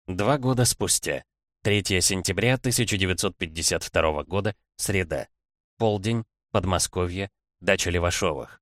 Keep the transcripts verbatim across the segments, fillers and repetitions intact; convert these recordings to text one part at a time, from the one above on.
Два года спустя. третьего сентября тысяча девятьсот пятьдесят второго года. Среда. Полдень. Подмосковье. Дача Левашовых.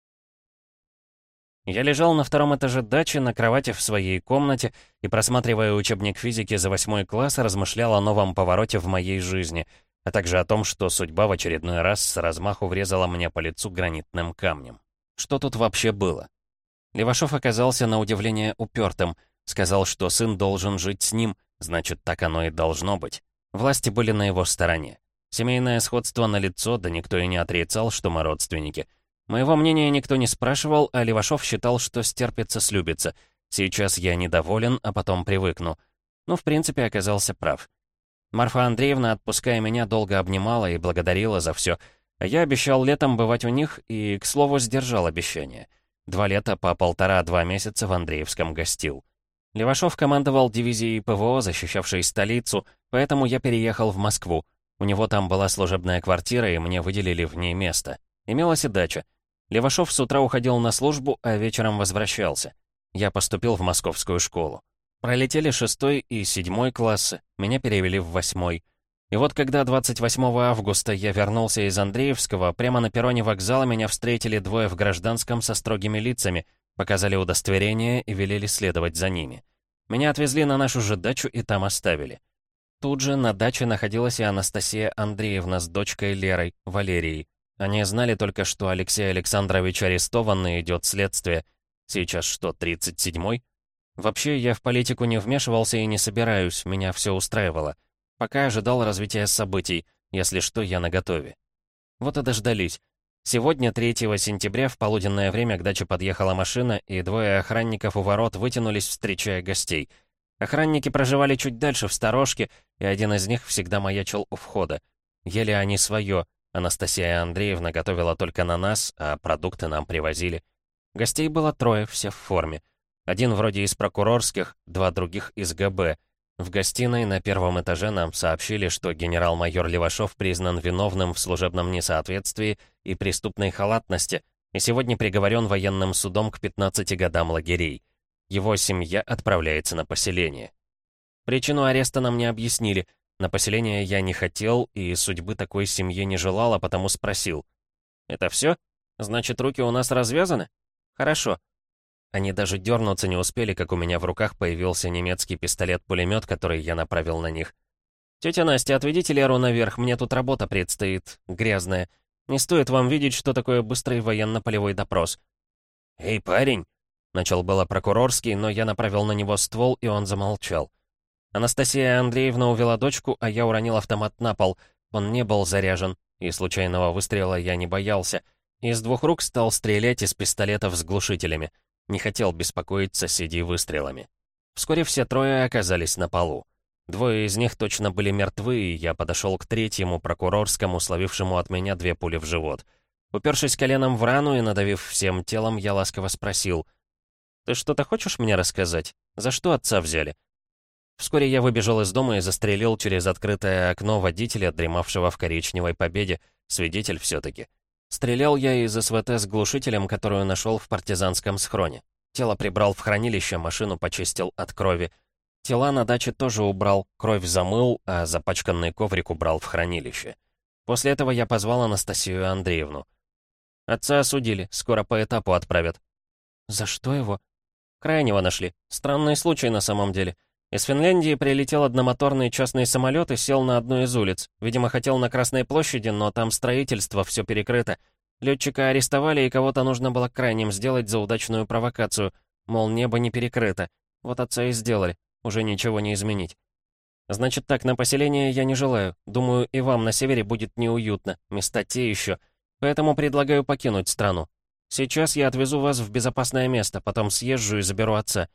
Я лежал на втором этаже дачи на кровати в своей комнате и, просматривая учебник физики за восьмой класс, размышлял о новом повороте в моей жизни, а также о том, что судьба в очередной раз с размаху врезала мне по лицу гранитным камнем. Что тут вообще было? Левашов оказался на удивление упертым, сказал, что сын должен жить с ним, значит, так оно и должно быть. Власти были на его стороне. Семейное сходство налицо, да никто и не отрицал, что мы родственники. Моего мнения никто не спрашивал, а Левашов считал, что стерпится, слюбится. Сейчас я недоволен, а потом привыкну. Ну, в принципе, оказался прав. Марфа Андреевна, отпуская меня, долго обнимала и благодарила за все. А я обещал летом бывать у них и, к слову, сдержал обещание. Два лета по полтора-два месяца в Андреевском гостил. Левашов командовал дивизией ПВО, защищавшей столицу, поэтому я переехал в Москву. У него там была служебная квартира, и мне выделили в ней место. Имелась и дача. Левашов с утра уходил на службу, а вечером возвращался. Я поступил в московскую школу. Пролетели шестой и седьмой классы, меня перевели в восьмой. И вот когда двадцать восьмого августа я вернулся из Андреевского, прямо на перроне вокзала меня встретили двое в гражданском со строгими лицами, показали удостоверение и велели следовать за ними. Меня отвезли на нашу же дачу и там оставили. Тут же на даче находилась и Анастасия Андреевна с дочкой Лерой, Валерией. Они знали только, что Алексей Александрович арестован и идет следствие. Сейчас что, тридцать седьмой? Вообще, я в политику не вмешивался и не собираюсь, меня все устраивало. Пока ожидал развития событий, если что, я наготове. Вот и дождались. Сегодня, третьего сентября, в полуденное время к даче подъехала машина, и двое охранников у ворот вытянулись, встречая гостей. Охранники проживали чуть дальше, в сторожке, и один из них всегда маячил у входа. Ели они свое. Анастасия Андреевна готовила только на нас, а продукты нам привозили. Гостей было трое, все в форме. Один вроде из прокурорских, два других из ГБ. В гостиной на первом этаже нам сообщили, что генерал-майор Левашов признан виновным в служебном несоответствии и преступной халатности и сегодня приговорен военным судом к пятнадцати годам лагерей. Его семья отправляется на поселение. Причину ареста нам не объяснили. На поселение я не хотел и судьбы такой семье не желал, а потому спросил. «Это все? Значит, руки у нас развязаны? Хорошо». Они даже дернуться не успели, как у меня в руках появился немецкий пистолет-пулемет, который я направил на них. «Тетя Настя, отведите Леру наверх, мне тут работа предстоит, грязная. Не стоит вам видеть, что такое быстрый военно-полевой допрос». «Эй, парень!» — начал было прокурорский, но я направил на него ствол, и он замолчал. Анастасия Андреевна увела дочку, а я уронил автомат на пол. Он не был заряжен, и случайного выстрела я не боялся. Из двух рук стал стрелять из пистолетов с глушителями. Не хотел беспокоить соседей выстрелами. Вскоре все трое оказались на полу. Двое из них точно были мертвы, и я подошел к третьему прокурорскому, словившему от меня две пули в живот. Упершись коленом в рану и надавив всем телом, я ласково спросил. «Ты что-то хочешь мне рассказать? За что отца взяли?» Вскоре я выбежал из дома и застрелил через открытое окно водителя, дремавшего в коричневой победе, свидетель все-таки. Стрелял я из СВТ с глушителем, которую нашел в партизанском схроне. Тело прибрал в хранилище, машину почистил от крови. Тела на даче тоже убрал, кровь замыл, а запачканный коврик убрал в хранилище. После этого я позвал Анастасию Андреевну. Отца осудили, скоро по этапу отправят. За что его? Крайнего нашли. Странный случай на самом деле. Из Финляндии прилетел одномоторный частный самолет и сел на одну из улиц. Видимо, хотел на Красной площади, но там строительство, все перекрыто. Летчика арестовали, и кого-то нужно было крайним сделать за удачную провокацию. Мол, небо не перекрыто. Вот отца и сделали. Уже ничего не изменить. Значит так, на поселение я не желаю. Думаю, и вам на севере будет неуютно. Места те еще. Поэтому предлагаю покинуть страну. Сейчас я отвезу вас в безопасное место, потом съезжу и заберу отца.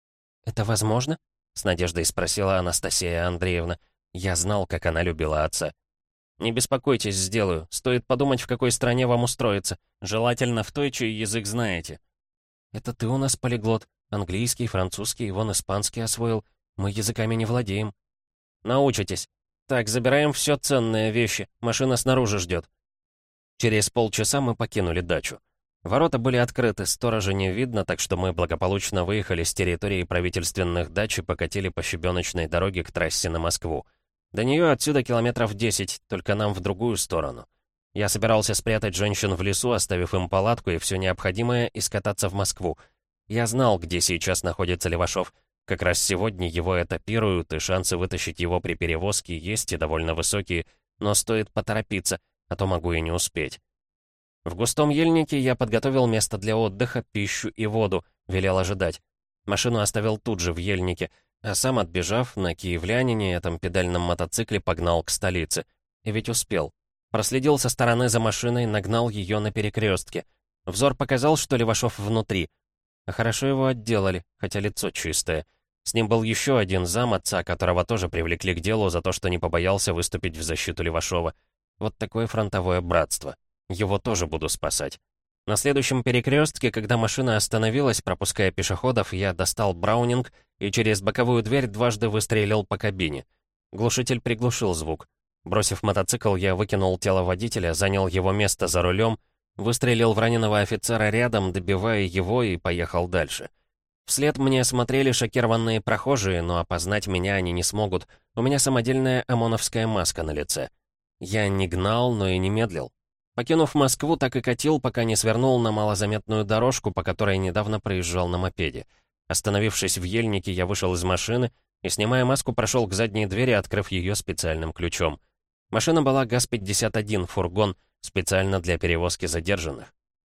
Это возможно? С надеждой спросила Анастасия Андреевна. Я знал, как она любила отца. «Не беспокойтесь, сделаю. Стоит подумать, в какой стране вам устроиться. Желательно в той, чей язык знаете». «Это ты у нас полиглот. Английский, французский, вон испанский освоил. Мы языками не владеем». «Научитесь. Так, забираем все ценные вещи. Машина снаружи ждет». Через полчаса мы покинули дачу. Ворота были открыты, сторожа не видно, так что мы благополучно выехали с территории правительственных дач и покатили по щебеночной дороге к трассе на Москву. До нее отсюда километров десять, только нам в другую сторону. Я собирался спрятать женщин в лесу, оставив им палатку и все необходимое, и скататься в Москву. Я знал, где сейчас находится Левашов. Как раз сегодня его этапируют, и шансы вытащить его при перевозке есть и довольно высокие, но стоит поторопиться, а то могу и не успеть. В густом ельнике я подготовил место для отдыха, пищу и воду, велел ожидать. Машину оставил тут же в ельнике, а сам, отбежав, на киевлянине, этом педальном мотоцикле погнал к столице. И ведь успел. Проследил со стороны за машиной, нагнал ее на перекрестке. Взор показал, что Левашов внутри. А хорошо его отделали, хотя лицо чистое. С ним был еще один зам отца, которого тоже привлекли к делу за то, что не побоялся выступить в защиту Левашова. Вот такое фронтовое братство. Его тоже буду спасать. На следующем перекрестке, когда машина остановилась, пропуская пешеходов, я достал браунинг и через боковую дверь дважды выстрелил по кабине. Глушитель приглушил звук. Бросив мотоцикл, я выкинул тело водителя, занял его место за рулем, выстрелил в раненого офицера рядом, добивая его, и поехал дальше. Вслед мне смотрели шокированные прохожие, но опознать меня они не смогут. У меня самодельная ОМОНовская маска на лице. Я не гнал, но и не медлил. Покинув Москву, так и катил, пока не свернул на малозаметную дорожку, по которой недавно проезжал на мопеде. Остановившись в ельнике, я вышел из машины и, снимая маску, прошел к задней двери, открыв ее специальным ключом. Машина была ГАЗ пятьдесят один, фургон, специально для перевозки задержанных.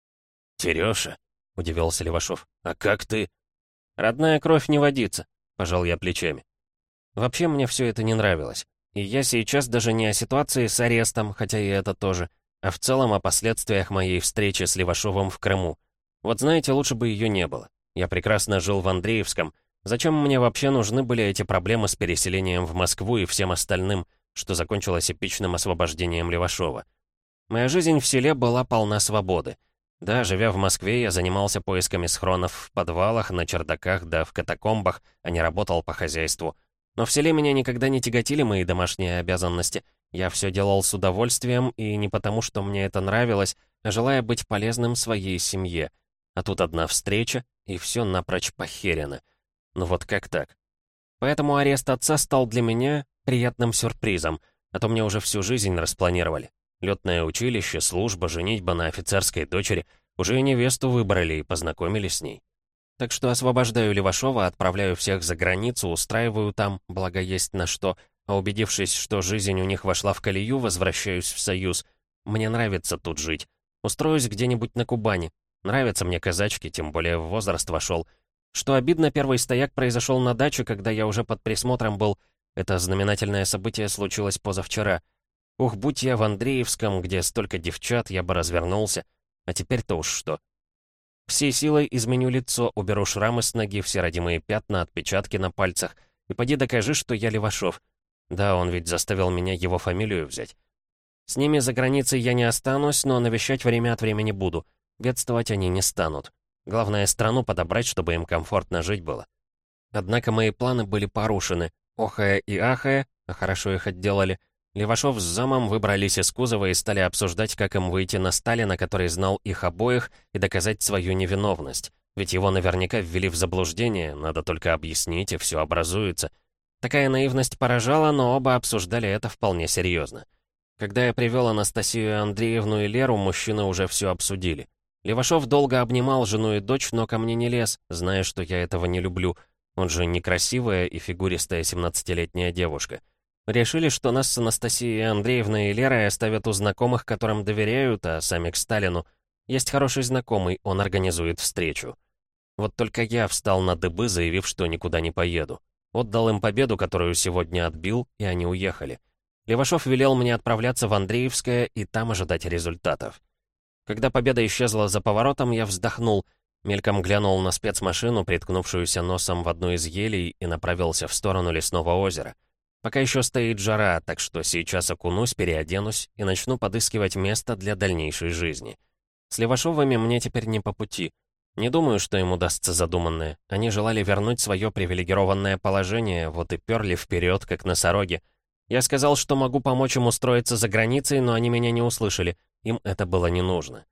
«Терёша?» — удивился Левашов. «А как ты?» «Родная кровь не водится», — пожал я плечами. Вообще мне все это не нравилось. И я сейчас даже не о ситуации с арестом, хотя и это тоже, а в целом о последствиях моей встречи с Левашовым в Крыму. Вот знаете, лучше бы ее не было. Я прекрасно жил в Андреевском. Зачем мне вообще нужны были эти проблемы с переселением в Москву и всем остальным, что закончилось эпичным освобождением Левашова? Моя жизнь в селе была полна свободы. Да, живя в Москве, я занимался поисками схронов в подвалах, на чердаках, да в катакомбах, а не работал по хозяйству. Но в селе меня никогда не тяготили мои домашние обязанности. Я все делал с удовольствием, и не потому, что мне это нравилось, а желая быть полезным своей семье. А тут одна встреча, и все напрочь похерено. Ну вот как так? Поэтому арест отца стал для меня приятным сюрпризом, а то мне уже всю жизнь распланировали. Летное училище, служба, женитьба на офицерской дочери. Уже и невесту выбрали и познакомились с ней. Так что освобождаю Левашова, отправляю всех за границу, устраиваю там, благо есть на что, а убедившись, что жизнь у них вошла в колею, возвращаюсь в Союз. Мне нравится тут жить. Устроюсь где-нибудь на Кубани. Нравятся мне казачки, тем более в возраст вошел. Что обидно, первый стояк произошел на даче, когда я уже под присмотром был. Это знаменательное событие случилось позавчера. Ух, будь я в Андреевском, где столько девчат, я бы развернулся. А теперь-то уж что. Всей силой изменю лицо, уберу шрамы с ноги, все родимые пятна, отпечатки на пальцах. И поди докажи, что я Левашов. Да, он ведь заставил меня его фамилию взять. С ними за границей я не останусь, но навещать время от времени буду. Бедствовать они не станут. Главное, страну подобрать, чтобы им комфортно жить было. Однако мои планы были порушены. Охая и ахая, а хорошо их отделали, Левашов с замом выбрались из кузова и стали обсуждать, как им выйти на Сталина, который знал их обоих, и доказать свою невиновность. Ведь его наверняка ввели в заблуждение, надо только объяснить, и все образуется. Такая наивность поражала, но оба обсуждали это вполне серьезно. Когда я привел Анастасию Андреевну и Леру, мужчины уже все обсудили. Левашов долго обнимал жену и дочь, но ко мне не лез, зная, что я этого не люблю. Он же некрасивая и фигуристая семнадцатилетняя девушка. Решили, что нас с Анастасией Андреевной и Лерой оставят у знакомых, которым доверяют, а сами к Сталину. Есть хороший знакомый, он организует встречу. Вот только я встал на дыбы, заявив, что никуда не поеду. Отдал им победу, которую сегодня отбил, и они уехали. Левашов велел мне отправляться в Андреевское и там ожидать результатов. Когда победа исчезла за поворотом, я вздохнул, мельком глянул на спецмашину, приткнувшуюся носом в одну из елей, и направился в сторону лесного озера. Пока еще стоит жара, так что сейчас окунусь, переоденусь и начну подыскивать место для дальнейшей жизни. С Левашовыми мне теперь не по пути. Не думаю, что им удастся задуманное. Они желали вернуть свое привилегированное положение, вот и перли вперед, как носороги. Я сказал, что могу помочь им устроиться за границей, но они меня не услышали. Им это было не нужно.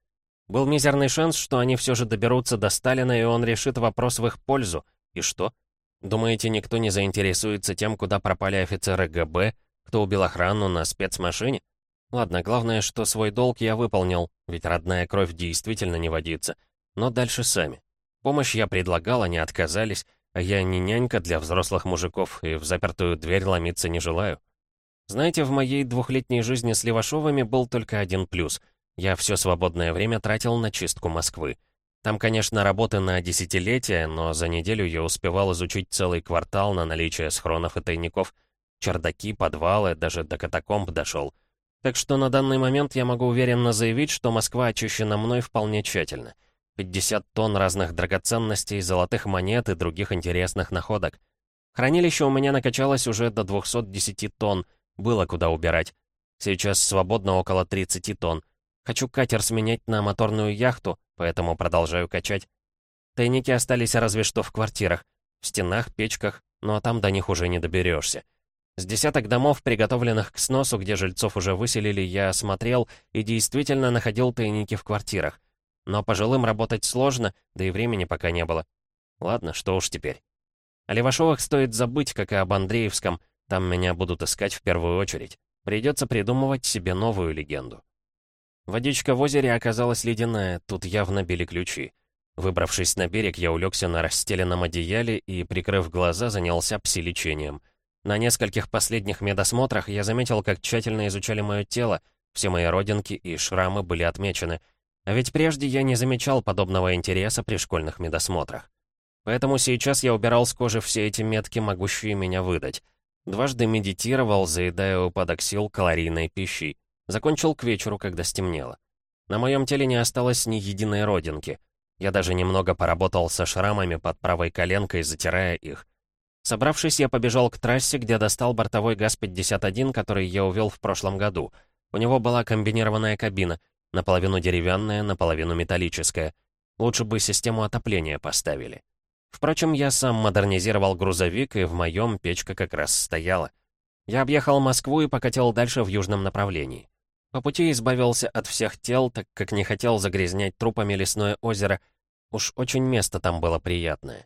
Был мизерный шанс, что они все же доберутся до Сталина, и он решит вопрос в их пользу. И что? Думаете, никто не заинтересуется тем, куда пропали офицеры ГБ, кто убил охрану на спецмашине? Ладно, главное, что свой долг я выполнил, ведь родная кровь действительно не водится. Но дальше сами. Помощь я предлагал, они отказались, а я не нянька для взрослых мужиков, и в запертую дверь ломиться не желаю. Знаете, в моей двухлетней жизни с Левашовыми был только один плюс. Я все свободное время тратил на чистку Москвы. Там, конечно, работы на десятилетия, но за неделю я успевал изучить целый квартал на наличие схронов и тайников. Чердаки, подвалы, даже до катакомб дошел. Так что на данный момент я могу уверенно заявить, что Москва очищена мной вполне тщательно. пятьдесят тонн разных драгоценностей, золотых монет и других интересных находок. Хранилище у меня накачалось уже до двухсот десяти тонн, было куда убирать. Сейчас свободно около тридцати тонн. Хочу катер сменять на моторную яхту, поэтому продолжаю качать. Тайники остались разве что в квартирах, в стенах, печках, но там до них уже не доберешься. С десяток домов, приготовленных к сносу, где жильцов уже выселили, я осмотрел и действительно находил тайники в квартирах. Но пожилым работать сложно, да и времени пока не было. Ладно, что уж теперь. О Левашовых стоит забыть, как и об Андреевском. Там меня будут искать в первую очередь. Придется придумывать себе новую легенду. Водичка в озере оказалась ледяная, тут явно били ключи. Выбравшись на берег, я улегся на расстеленном одеяле и, прикрыв глаза, занялся пси-лечением. На нескольких последних медосмотрах я заметил, как тщательно изучали мое тело, все мои родинки и шрамы были отмечены. А ведь прежде я не замечал подобного интереса при школьных медосмотрах. Поэтому сейчас я убирал с кожи все эти метки, могущие меня выдать. Дважды медитировал, заедая упадок сил калорийной пищей. Закончил к вечеру, когда стемнело. На моем теле не осталось ни единой родинки. Я даже немного поработал со шрамами под правой коленкой, затирая их. Собравшись, я побежал к трассе, где достал бортовой ГАЗ пятьдесят один, который я увел в прошлом году. У него была комбинированная кабина, наполовину деревянная, наполовину металлическая. Лучше бы систему отопления поставили. Впрочем, я сам модернизировал грузовик, и в моем печка как раз стояла. Я объехал Москву и покатил дальше в южном направлении. По пути избавился от всех тел, так как не хотел загрязнять трупами лесное озеро. Уж очень место там было приятное.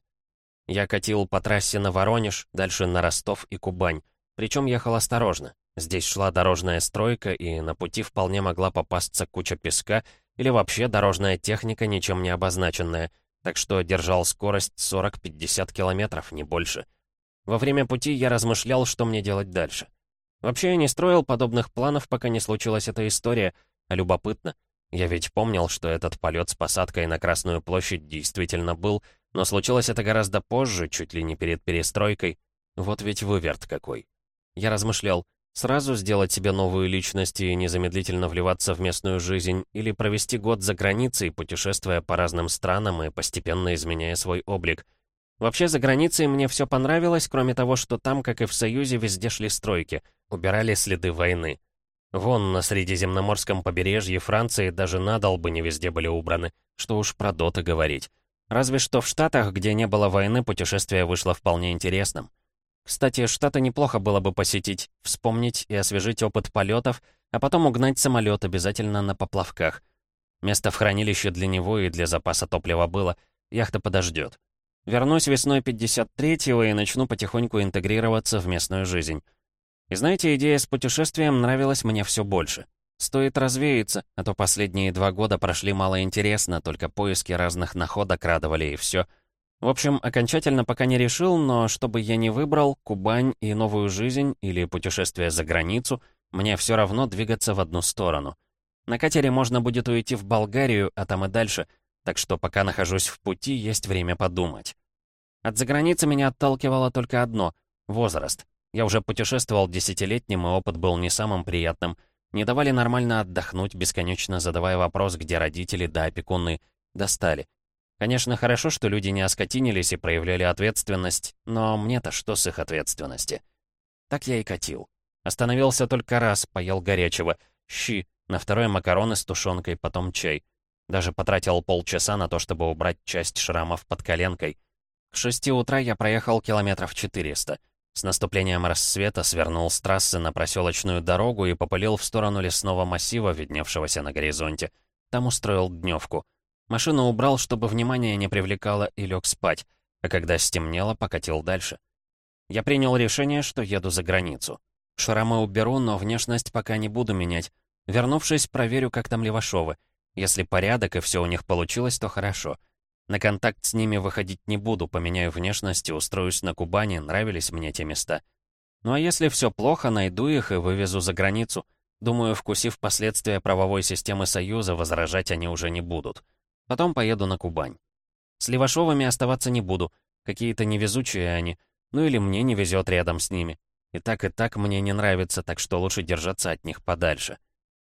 Я катил по трассе на Воронеж, дальше на Ростов и Кубань. Причем ехал осторожно. Здесь шла дорожная стройка, и на пути вполне могла попасться куча песка или вообще дорожная техника, ничем не обозначенная, так что держал скорость сорок-пятьдесят километров, не больше. Во время пути я размышлял, что мне делать дальше. Вообще я не строил подобных планов, пока не случилась эта история, а любопытно. Я ведь помнил, что этот полет с посадкой на Красную площадь действительно был, но случилось это гораздо позже, чуть ли не перед перестройкой. Вот ведь выверт какой. Я размышлял, сразу сделать себе новую личность и незамедлительно вливаться в местную жизнь, или провести год за границей, путешествуя по разным странам и постепенно изменяя свой облик. Вообще, за границей мне все понравилось, кроме того, что там, как и в Союзе, везде шли стройки, убирали следы войны. Вон, на Средиземноморском побережье Франции даже надолбы не везде были убраны, что уж про доты говорить. Разве что в Штатах, где не было войны, путешествие вышло вполне интересным. Кстати, Штаты неплохо было бы посетить, вспомнить и освежить опыт полетов, а потом угнать самолет обязательно на поплавках. Место в хранилище для него и для запаса топлива было, яхта подождет. Вернусь весной пятьдесят третьего и начну потихоньку интегрироваться в местную жизнь. И знаете, идея с путешествием нравилась мне все больше. Стоит развеяться, а то последние два года прошли мало интересно, только поиски разных находок радовали и все. В общем, окончательно пока не решил, но что бы я ни выбрал, Кубань и новую жизнь или путешествие за границу, мне все равно двигаться в одну сторону. На катере можно будет уйти в Болгарию, а там и дальше, так что пока нахожусь в пути, есть время подумать. От заграницы меня отталкивало только одно — возраст. Я уже путешествовал десятилетним, и опыт был не самым приятным. Не давали нормально отдохнуть, бесконечно задавая вопрос, где родители да опекуны. Достали. Конечно, хорошо, что люди не оскотинились и проявляли ответственность, но мне-то что с их ответственности? Так я и катил. Остановился только раз, поел горячего. Щи, на второй макароны с тушенкой, потом чай. Даже потратил полчаса на то, чтобы убрать часть шрамов под коленкой. К шести утра я проехал километров четыреста. С наступлением рассвета свернул с трассы на проселочную дорогу и попылил в сторону лесного массива, видневшегося на горизонте. Там устроил дневку. Машину убрал, чтобы внимание не привлекало, и лег спать, а когда стемнело, покатил дальше. Я принял решение, что еду за границу. Шрамы уберу, но внешность пока не буду менять. Вернувшись, проверю, как там Левашовы. Если порядок и все у них получилось, то хорошо. На контакт с ними выходить не буду, поменяю внешность и устроюсь на Кубани, нравились мне те места. Ну а если все плохо, найду их и вывезу за границу. Думаю, вкусив последствия правовой системы Союза, возражать они уже не будут. Потом поеду на Кубань. С Левашовыми оставаться не буду. Какие-то невезучие они. Ну или мне не везет рядом с ними. И так, и так мне не нравится, так что лучше держаться от них подальше.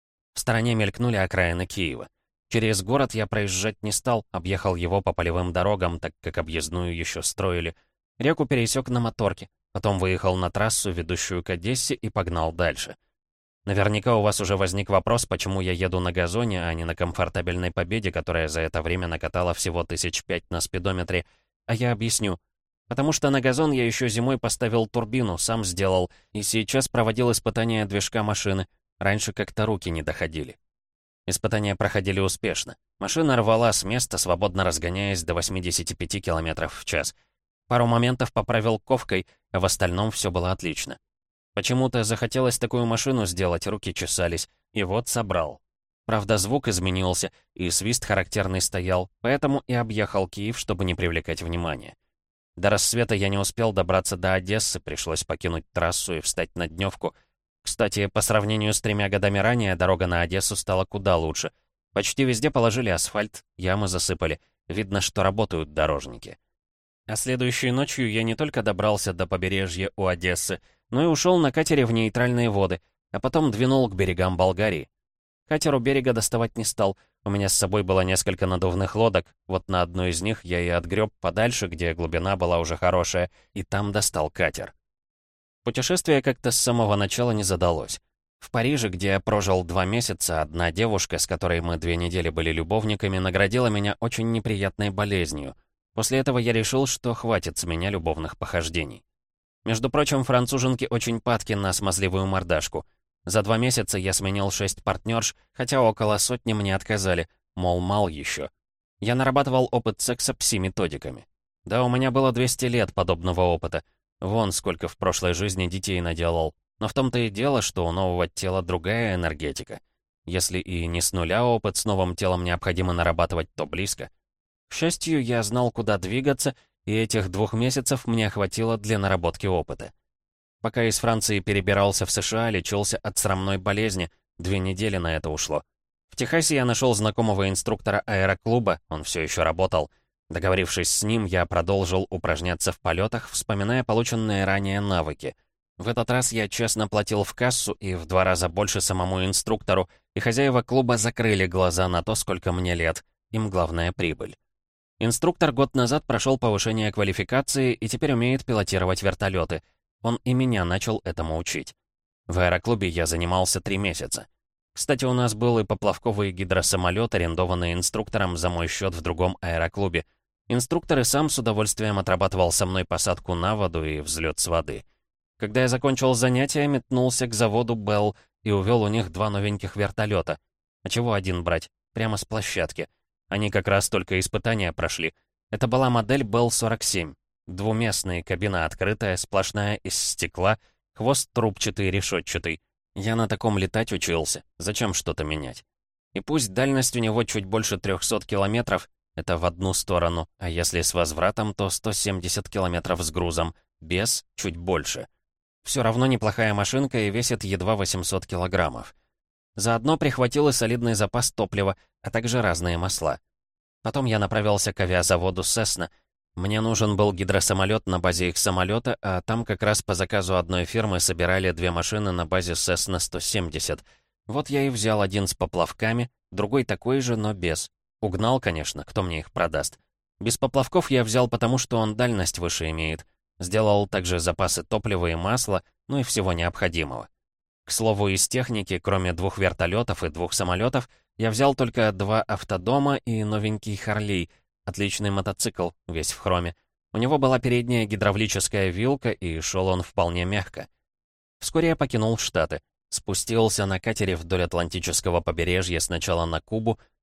В стороне мелькнули окраины Киева. Через город я проезжать не стал, объехал его по полевым дорогам, так как объездную еще строили. Реку пересек на моторке, потом выехал на трассу, ведущую к Одессе, и погнал дальше. Наверняка у вас уже возник вопрос, почему я еду на газоне, а не на комфортабельной Победе, которая за это время накатала всего тысяч пять на спидометре. А я объясню. Потому что на газон я еще зимой поставил турбину, сам сделал, и сейчас проводил испытания движка машины. Раньше как-то руки не доходили. Испытания проходили успешно. Машина рвала с места, свободно разгоняясь до восьмидесяти пяти километров в час. Пару моментов поправил ковкой, а в остальном все было отлично. Почему-то захотелось такую машину сделать, руки чесались, и вот собрал. Правда, звук изменился, и свист характерный стоял, поэтому и объехал Киев, чтобы не привлекать внимания. До рассвета я не успел добраться до Одессы, пришлось покинуть трассу и встать на дневку. Кстати, по сравнению с тремя годами ранее, дорога на Одессу стала куда лучше. Почти везде положили асфальт, ямы засыпали. Видно, что работают дорожники. А следующей ночью я не только добрался до побережья у Одессы, но и ушел на катере в нейтральные воды, а потом двинул к берегам Болгарии. Катер у берега доставать не стал. У меня с собой было несколько надувных лодок. Вот на одной из них я и отгреб подальше, где глубина была уже хорошая, и там достал катер. Путешествие как-то с самого начала не задалось. В Париже, где я прожил два месяца, одна девушка, с которой мы две недели были любовниками, наградила меня очень неприятной болезнью. После этого я решил, что хватит с меня любовных похождений. Между прочим, француженки очень падки на смазливую мордашку. За два месяца я сменил шесть партнерш, хотя около сотни мне отказали, мол, мал еще. Я нарабатывал опыт секса пси-методиками. Да, у меня было двести лет подобного опыта. Вон сколько в прошлой жизни детей наделал. Но в том-то и дело, что у нового тела другая энергетика. Если и не с нуля опыт с новым телом необходимо нарабатывать, то близко. К счастью, я знал, куда двигаться, и этих двух месяцев мне хватило для наработки опыта. Пока из Франции перебирался в США, лечился от срамной болезни, две недели на это ушло. В Техасе я нашел знакомого инструктора аэроклуба, он все еще работал. Договорившись с ним, я продолжил упражняться в полетах, вспоминая полученные ранее навыки. В этот раз я честно платил в кассу и в два раза больше самому инструктору, и хозяева клуба закрыли глаза на то, сколько мне лет. Им главная прибыль. Инструктор год назад прошел повышение квалификации и теперь умеет пилотировать вертолеты. Он и меня начал этому учить. В аэроклубе я занимался три месяца. Кстати, у нас был и поплавковый гидросамолет, арендованный инструктором за мой счет в другом аэроклубе. Инструктор и сам с удовольствием отрабатывал со мной посадку на воду и взлет с воды. Когда я закончил занятия, метнулся к заводу Bell и увел у них два новеньких вертолета. А чего один брать? Прямо с площадки. Они как раз только испытания прошли. Это была модель Bell сорок семь. Двуместная, кабина открытая, сплошная из стекла, хвост трубчатый, решетчатый. Я на таком летать учился. Зачем что-то менять? И пусть дальность у него чуть больше трехсот километров, это в одну сторону, а если с возвратом, то сто семьдесят километров с грузом, без — чуть больше. Все равно неплохая машинка и весит едва восемьсот килограммов. Заодно прихватил и солидный запас топлива, а также разные масла. Потом я направился к авиазаводу «Сесна». Мне нужен был гидросамолет на базе их самолета, а там как раз по заказу одной фирмы собирали две машины на базе «Сесна сто семьдесят». Вот я и взял один с поплавками, другой такой же, но без. Угнал, конечно, кто мне их продаст. Без поплавков я взял потому, что он дальность выше имеет. Сделал также запасы топлива и масла, ну и всего необходимого. К слову, из техники, кроме двух вертолетов и двух самолетов, я взял только два автодома и новенький Харлей, отличный мотоцикл, весь в хроме. У него была передняя гидравлическая вилка, и шел он вполне мягко. Вскоре я покинул Штаты, спустился на катере вдоль Атлантического побережья сначала на Кубу,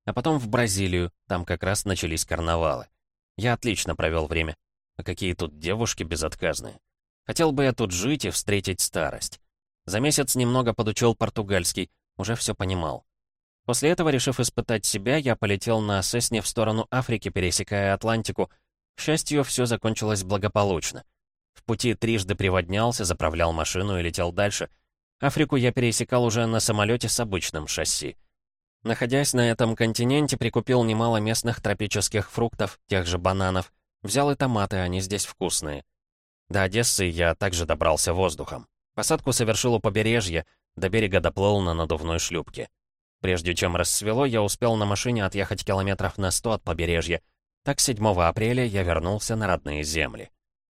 А потом в Бразилию, там как раз начались карнавалы. Я отлично провел время. А какие тут девушки безотказные. Хотел бы я тут жить и встретить старость. За месяц немного подучил португальский, уже все понимал. После этого, решив испытать себя, я полетел на Сесне в сторону Африки, пересекая Атлантику. К счастью, все закончилось благополучно. В пути трижды приводнялся, заправлял машину и летел дальше. Африку я пересекал уже на самолете с обычным шасси. Находясь на этом континенте, прикупил немало местных тропических фруктов, тех же бананов. Взял и томаты, они здесь вкусные. До Одессы я также добрался воздухом. Посадку совершил у побережья, до берега доплыл на надувной шлюпке. Прежде чем рассвело, я успел на машине отъехать километров на сто от побережья. Так седьмого апреля я вернулся на родные земли.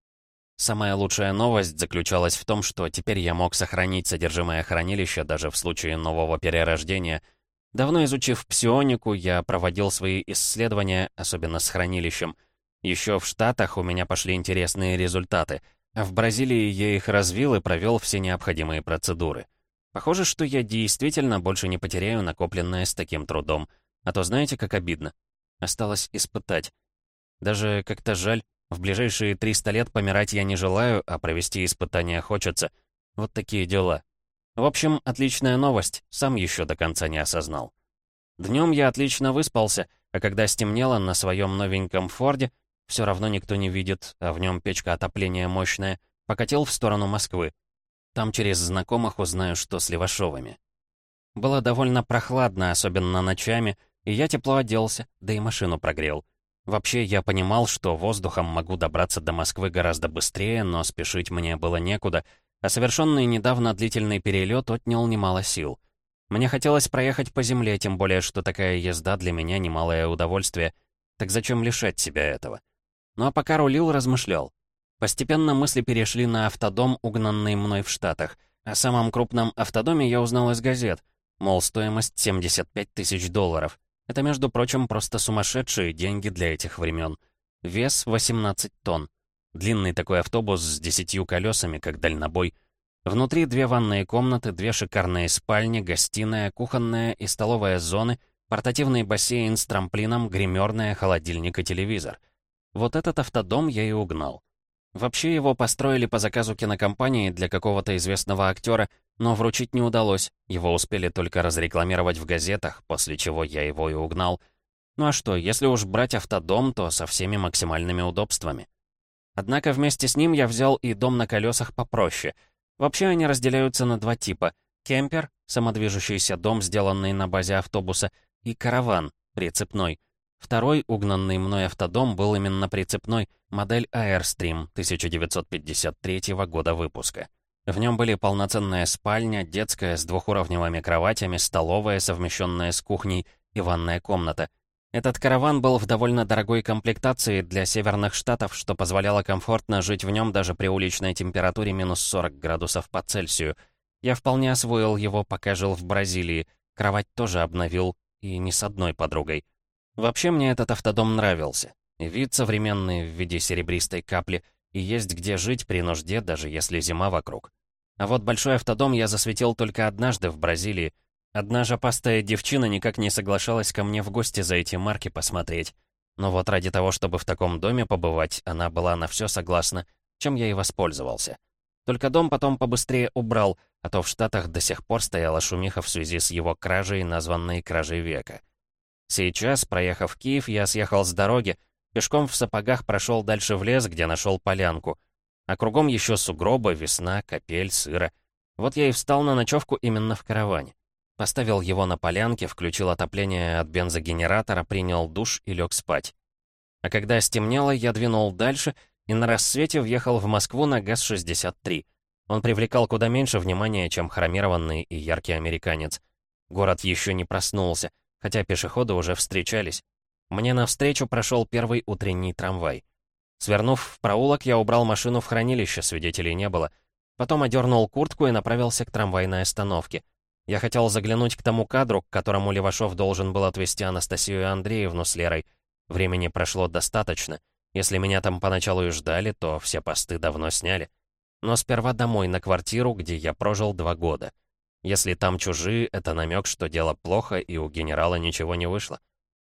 Самая лучшая новость заключалась в том, что теперь я мог сохранить содержимое хранилища даже в случае нового перерождения. Давно изучив псионику, я проводил свои исследования, особенно с хранилищем. Еще в Штатах у меня пошли интересные результаты, а в Бразилии я их развил и провел все необходимые процедуры. Похоже, что я действительно больше не потеряю накопленное с таким трудом. А то знаете, как обидно. Осталось испытать. Даже как-то жаль. В ближайшие триста лет помирать я не желаю, а провести испытания хочется. Вот такие дела. В общем, отличная новость. Сам еще до конца не осознал. Днем я отлично выспался, а когда стемнело на своем новеньком Форде, все равно никто не видит, а в нем печка отопления мощная, покатил в сторону Москвы. Там через знакомых узнаю, что с Левашовыми. Было довольно прохладно, особенно ночами, и я тепло оделся, да и машину прогрел. Вообще, я понимал, что воздухом могу добраться до Москвы гораздо быстрее, но спешить мне было некуда, а совершенный недавно длительный перелет отнял немало сил. Мне хотелось проехать по земле, тем более, что такая езда для меня немалое удовольствие. Так зачем лишать себя этого? Ну а пока рулил, размышлял. Постепенно мысли перешли на автодом, угнанный мной в Штатах. О самом крупном автодоме я узнал из газет. Мол, стоимость семьдесят пять тысяч долларов. Это, между прочим, просто сумасшедшие деньги для этих времен. Вес восемнадцать тонн. Длинный такой автобус с десятью колесами, как дальнобой. Внутри две ванные комнаты, две шикарные спальни, гостиная, кухонная и столовая зоны, портативный бассейн с трамплином, гримерная, холодильник и телевизор. Вот этот автодом я и угнал. Вообще его построили по заказу кинокомпании для какого-то известного актера, но вручить не удалось, его успели только разрекламировать в газетах, после чего я его и угнал. Ну а что, если уж брать автодом, то со всеми максимальными удобствами. Однако вместе с ним я взял и дом на колесах попроще. Вообще они разделяются на два типа. Кемпер, самодвижущийся дом, сделанный на базе автобуса, и караван, прицепной. Второй угнанный мной автодом был именно прицепной, модель Airstream тысяча девятьсот пятьдесят третьего года выпуска. В нем были полноценная спальня, детская с двухуровневыми кроватями, столовая, совмещенная с кухней, и ванная комната. Этот караван был в довольно дорогой комплектации для северных штатов, что позволяло комфортно жить в нем даже при уличной температуре минус сорок градусов по Цельсию. Я вполне освоил его, пока жил в Бразилии. Кровать тоже обновил, и не с одной подругой. Вообще мне этот автодом нравился. Вид современный в виде серебристой капли, и есть где жить при нужде, даже если зима вокруг. А вот большой автодом я засветил только однажды в Бразилии. Одна жопастая девчина никак не соглашалась ко мне в гости за эти марки посмотреть. Но вот ради того, чтобы в таком доме побывать, она была на все согласна, чем я и воспользовался. Только дом потом побыстрее убрал, а то в Штатах до сих пор стояла шумиха в связи с его кражей, названной «Кражей века». Сейчас, проехав Киев, я съехал с дороги, пешком в сапогах прошел дальше в лес, где нашел полянку. А кругом еще сугробы, весна, капель, сыро. Вот я и встал на ночевку именно в караване. Поставил его на полянке, включил отопление от бензогенератора, принял душ и лег спать. А когда стемнело, я двинул дальше и на рассвете въехал в Москву на ГАЗ шестьдесят три. Он привлекал куда меньше внимания, чем хромированный и яркий американец. Город еще не проснулся, хотя пешеходы уже встречались. Мне навстречу прошел первый утренний трамвай. Свернув в проулок, я убрал машину в хранилище, свидетелей не было. Потом одернул куртку и направился к трамвайной остановке. Я хотел заглянуть к тому кадру, к которому Левашов должен был отвезти Анастасию Андреевну с Лерой. Времени прошло достаточно. Если меня там поначалу и ждали, то все посты давно сняли. Но сперва домой, на квартиру, где я прожил два года. Если там чужие, это намек, что дело плохо, и у генерала ничего не вышло.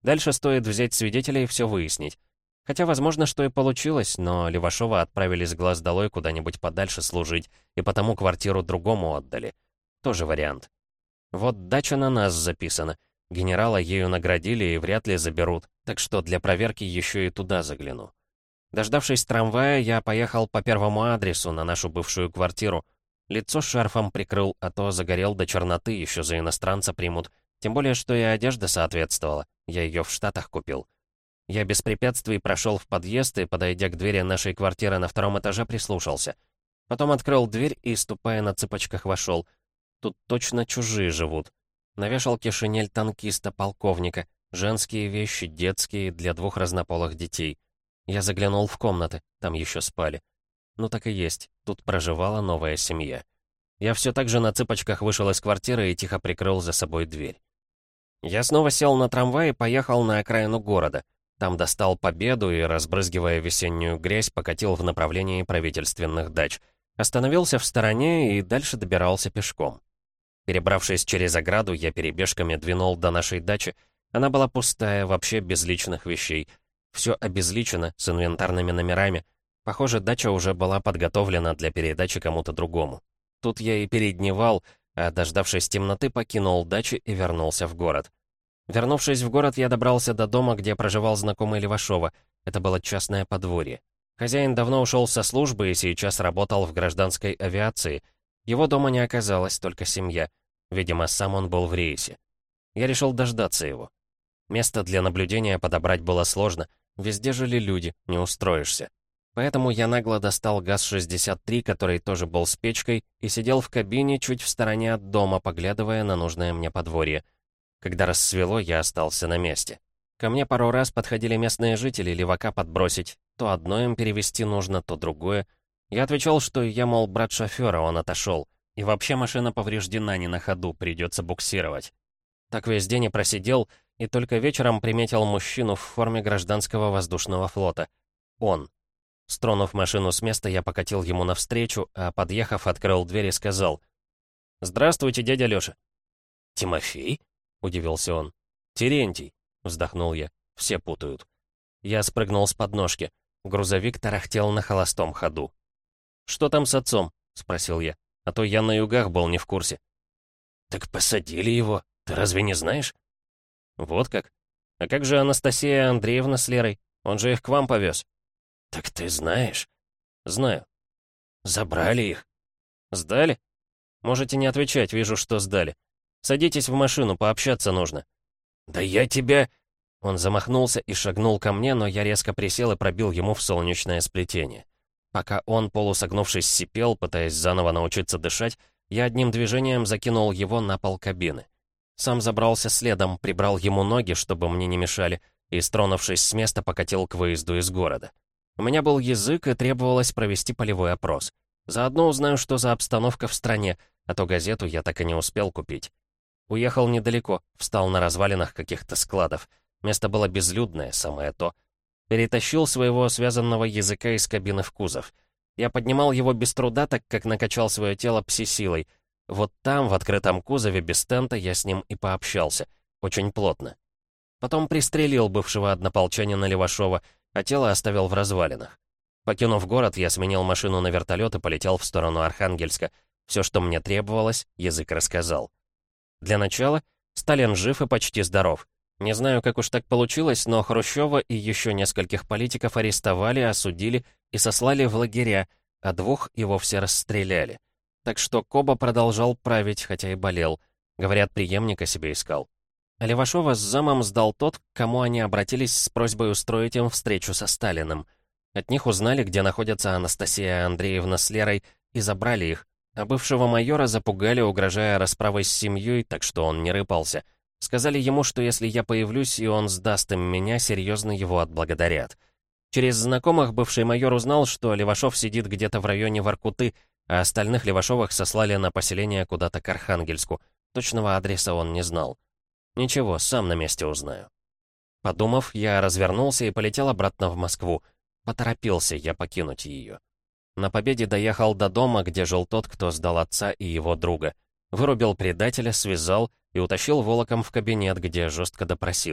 Дальше стоит взять свидетелей и все выяснить. Хотя, возможно, что и получилось, но Левашова отправили с глаз долой куда-нибудь подальше служить, и потому квартиру другому отдали. Тоже вариант. Вот дача на нас записана. Генерала ею наградили и вряд ли заберут, так что для проверки еще и туда загляну. Дождавшись трамвая, я поехал по первому адресу на нашу бывшую квартиру. Лицо шарфом прикрыл, а то загорел до черноты, еще за иностранца примут. Тем более, что и одежда соответствовала. Я ее в Штатах купил. Я без препятствий прошел в подъезд и, подойдя к двери нашей квартиры на втором этаже, прислушался. Потом открыл дверь и, ступая на цыпочках, вошел. Тут точно чужие живут. На вешалке шинель танкиста-полковника, женские вещи, детские, для двух разнополых детей. Я заглянул в комнаты, там еще спали. Ну так и есть, тут проживала новая семья. Я все так же на цыпочках вышел из квартиры и тихо прикрыл за собой дверь. Я снова сел на трамвай и поехал на окраину города. Там достал Победу и, разбрызгивая весеннюю грязь, покатил в направлении правительственных дач. Остановился в стороне и дальше добирался пешком. Перебравшись через ограду, я перебежками двинул до нашей дачи. Она была пустая, вообще без личных вещей. Все обезличено, с инвентарными номерами. Похоже, дача уже была подготовлена для передачи кому-то другому. Тут я и передневал, а, дождавшись темноты, покинул дачу и вернулся в город. Вернувшись в город, я добрался до дома, где проживал знакомый Левашова. Это было частное подворье. Хозяин давно ушел со службы и сейчас работал в гражданской авиации. Его дома не оказалось, только семья. Видимо, сам он был в рейсе. Я решил дождаться его. Место для наблюдения подобрать было сложно. Везде жили люди, не устроишься. Поэтому я нагло достал ГАЗ шестьдесят три, который тоже был с печкой, и сидел в кабине чуть в стороне от дома, поглядывая на нужное мне подворье. Когда рассвело, я остался на месте. Ко мне пару раз подходили местные жители левака подбросить. То одно им перевести нужно, то другое. Я отвечал, что я, мол, брат шофера, он отошел. И вообще машина повреждена не на ходу, придется буксировать. Так весь день и просидел, и только вечером приметил мужчину в форме гражданского воздушного флота. Он. Стронув машину с места, я покатил ему навстречу, а, подъехав, открыл дверь и сказал: «Здравствуйте, дядя Лёша». «Тимофей?» — удивился он. «Терентий», — вздохнул я. «Все путают». Я спрыгнул с подножки. Грузовик тарахтел на холостом ходу. «Что там с отцом?» — спросил я. «А то я на югах был не в курсе». «Так посадили его. Ты разве не знаешь?» «Вот как? А как же Анастасия Андреевна с Лерой? Он же их к вам повез». «Так ты знаешь?» «Знаю». «Забрали их?» «Сдали? Можете не отвечать, вижу, что сдали. Садитесь в машину, пообщаться нужно». «Да я тебя...» Он замахнулся и шагнул ко мне, но я резко присел и пробил ему в солнечное сплетение. Пока он, полусогнувшись, сипел, пытаясь заново научиться дышать, я одним движением закинул его на пол кабины. Сам забрался следом, прибрал ему ноги, чтобы мне не мешали, и, стронувшись с места, покатил к выезду из города. У меня был язык, и требовалось провести полевой опрос. Заодно узнаю, что за обстановка в стране, а то газету я так и не успел купить. Уехал недалеко, встал на развалинах каких-то складов. Место было безлюдное, самое то. Перетащил своего связанного языка из кабины в кузов. Я поднимал его без труда, так как накачал свое тело пси-силой. Вот там, в открытом кузове, без тента, я с ним и пообщался. Очень плотно. Потом пристрелил бывшего однополчанина Левашова, а тело оставил в развалинах. Покинув город, я сменил машину на вертолет и полетел в сторону Архангельска. Все, что мне требовалось, язык рассказал. Для начала, Сталин жив и почти здоров. Не знаю, как уж так получилось, но Хрущева и еще нескольких политиков арестовали, осудили и сослали в лагеря, а двух и вовсе расстреляли. Так что Коба продолжал править, хотя и болел. Говорят, преемника себе искал. А Левашова с замом сдал тот, к кому они обратились с просьбой устроить им встречу со Сталиным. От них узнали, где находится Анастасия Андреевна с Лерой, и забрали их. А бывшего майора запугали, угрожая расправой с семьей, так что он не рыпался. Сказали ему, что если я появлюсь и он сдаст им меня, серьезно его отблагодарят. Через знакомых бывший майор узнал, что Левашов сидит где-то в районе Воркуты, а остальных Левашовых сослали на поселение куда-то к Архангельску. Точного адреса он не знал. Ничего, сам на месте узнаю. Подумав, я развернулся и полетел обратно в Москву. Поторопился я покинуть ее. На Победе доехал до дома, где жил тот, кто сдал отца и его друга. Вырубил предателя, связал и утащил волоком в кабинет, где жестко допросил.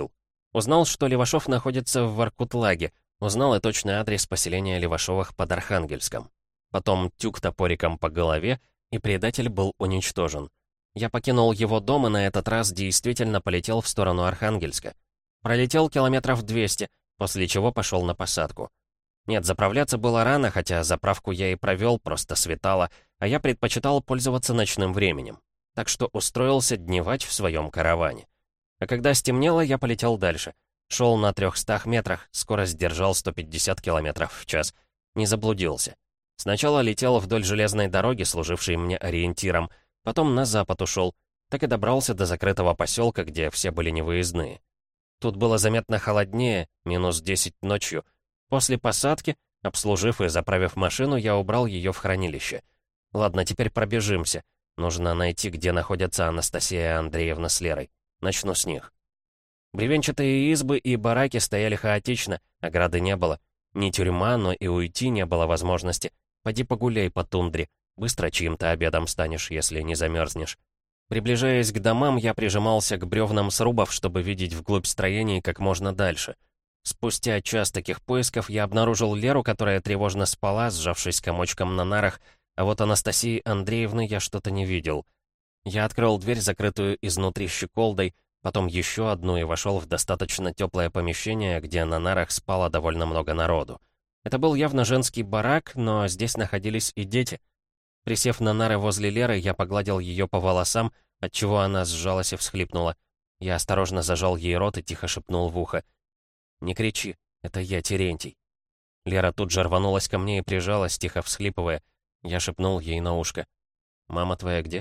Узнал, что Левашов находится в Воркутлаге, узнал и точный адрес поселения Левашовых под Архангельском. Потом тюк топориком по голове, и предатель был уничтожен. Я покинул его дом и на этот раз действительно полетел в сторону Архангельска. Пролетел километров двести, после чего пошел на посадку. Нет, заправляться было рано, хотя заправку я и провел, просто светало, а я предпочитал пользоваться ночным временем. Так что устроился дневать в своем караване. А когда стемнело, я полетел дальше. Шел на трехстах метрах, скорость держал сто пятьдесят километров в час. Не заблудился. Сначала летел вдоль железной дороги, служившей мне ориентиром, потом на запад ушел, так и добрался до закрытого поселка, где все были невыездные. Тут было заметно холоднее, минус десять ночью. После посадки, обслужив и заправив машину, я убрал ее в хранилище. Ладно, теперь пробежимся. Нужно найти, где находятся Анастасия Андреевна с Лерой. Начну с них. Бревенчатые избы и бараки стояли хаотично, ограды не было. Ни тюрьма, но и уйти не было возможности. Поди погуляй по тундре. Быстро чьим-то обедом станешь, если не замерзнешь. Приближаясь к домам, я прижимался к бревнам срубов, чтобы видеть вглубь строений как можно дальше. Спустя час таких поисков я обнаружил Леру, которая тревожно спала, сжавшись комочком на нарах, а вот Анастасии Андреевны я что-то не видел. Я открыл дверь, закрытую изнутри щеколдой, потом еще одну и вошел в достаточно теплое помещение, где на нарах спало довольно много народу. Это был явно женский барак, но здесь находились и дети. Присев на нары возле Леры, я погладил ее по волосам, отчего она сжалась и всхлипнула. Я осторожно зажал ей рот и тихо шепнул в ухо: «Не кричи, это я, Терентий». Лера тут же рванулась ко мне и прижалась, тихо всхлипывая. Я шепнул ей на ушко: «Мама твоя где?»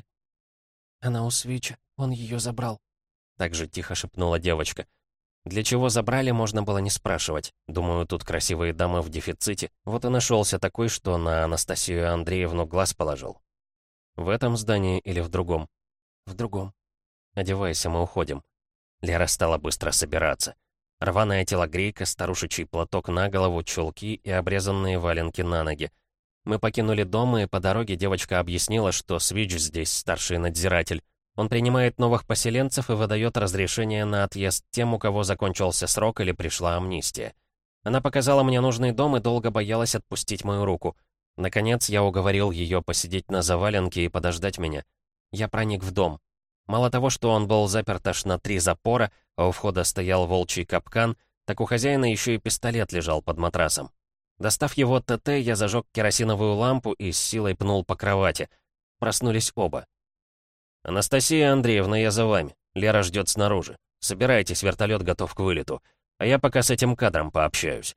«Она у Свича, он ее забрал», — так же тихо шепнула девочка. Для чего забрали, можно было не спрашивать. Думаю, тут красивые дамы в дефиците. Вот и нашелся такой, что на Анастасию Андреевну глаз положил. В этом здании или в другом? В другом. Одевайся, мы уходим. Лера стала быстро собираться. Рваная телогрейка, старушечий платок на голову, чулки и обрезанные валенки на ноги. Мы покинули дом, и по дороге девочка объяснила, что Свич здесь старший надзиратель. Он принимает новых поселенцев и выдает разрешение на отъезд тем, у кого закончился срок или пришла амнистия. Она показала мне нужный дом и долго боялась отпустить мою руку. Наконец, я уговорил ее посидеть на заваленке и подождать меня. Я проник в дом. Мало того, что он был заперт аж на три запора, а у входа стоял волчий капкан, так у хозяина еще и пистолет лежал под матрасом. Достав его ТТ, я зажег керосиновую лампу и с силой пнул по кровати. Проснулись оба. «Анастасия Андреевна, я за вами. Лера ждет снаружи. Собирайтесь, вертолет готов к вылету. А я пока с этим кадром пообщаюсь».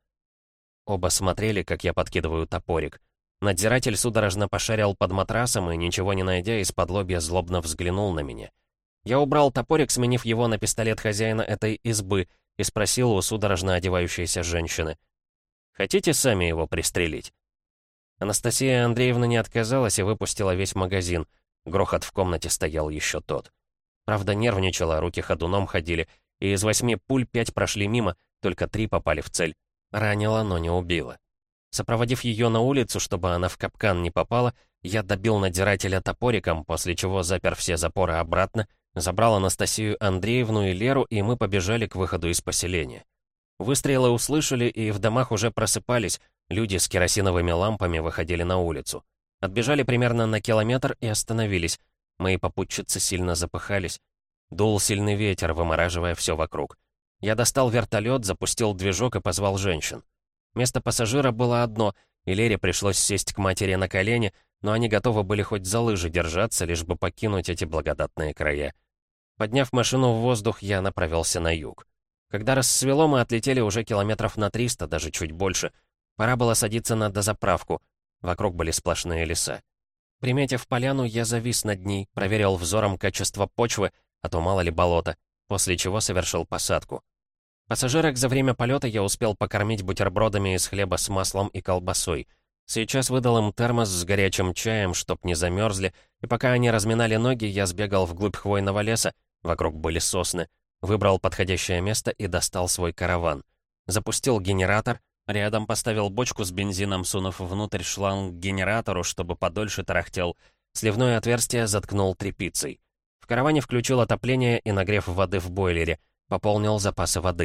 Оба смотрели, как я подкидываю топорик. Надзиратель судорожно пошарил под матрасом и, ничего не найдя, из-под лобья злобно взглянул на меня. Я убрал топорик, сменив его на пистолет хозяина этой избы, и спросил у судорожно одевающейся женщины: «Хотите сами его пристрелить?» Анастасия Андреевна не отказалась и выпустила весь магазин. Грохот в комнате стоял еще тот. Правда, нервничала, руки ходуном ходили, и из восьми пуль пять прошли мимо, только три попали в цель. Ранила, но не убила. Сопроводив ее на улицу, чтобы она в капкан не попала, я добил надзирателя топориком, после чего запер все запоры обратно, забрал Анастасию Андреевну и Леру, и мы побежали к выходу из поселения. Выстрелы услышали, и в домах уже просыпались, люди с керосиновыми лампами выходили на улицу. Отбежали примерно на километр и остановились. Мои попутчицы сильно запыхались. Дул сильный ветер, вымораживая все вокруг. Я достал вертолет, запустил движок и позвал женщин. Место пассажира было одно, и Лере пришлось сесть к матери на колени, но они готовы были хоть за лыжи держаться, лишь бы покинуть эти благодатные края. Подняв машину в воздух, я направился на юг. Когда рассвело, мы отлетели уже километров на триста, даже чуть больше. Пора было садиться на дозаправку. Вокруг были сплошные леса. Приметив поляну, я завис над ней, проверил взором качество почвы, а то мало ли болото, после чего совершил посадку. Пассажирок за время полета я успел покормить бутербродами из хлеба с маслом и колбасой. Сейчас выдал им термос с горячим чаем, чтоб не замерзли, и пока они разминали ноги, я сбегал вглубь хвойного леса, вокруг были сосны, выбрал подходящее место и достал свой караван. Запустил генератор, рядом поставил бочку с бензином, сунув внутрь шланг к генератору, чтобы подольше тарахтел. Сливное отверстие заткнул тряпицей. В караване включил отопление и нагрев воды в бойлере. Пополнил запасы воды.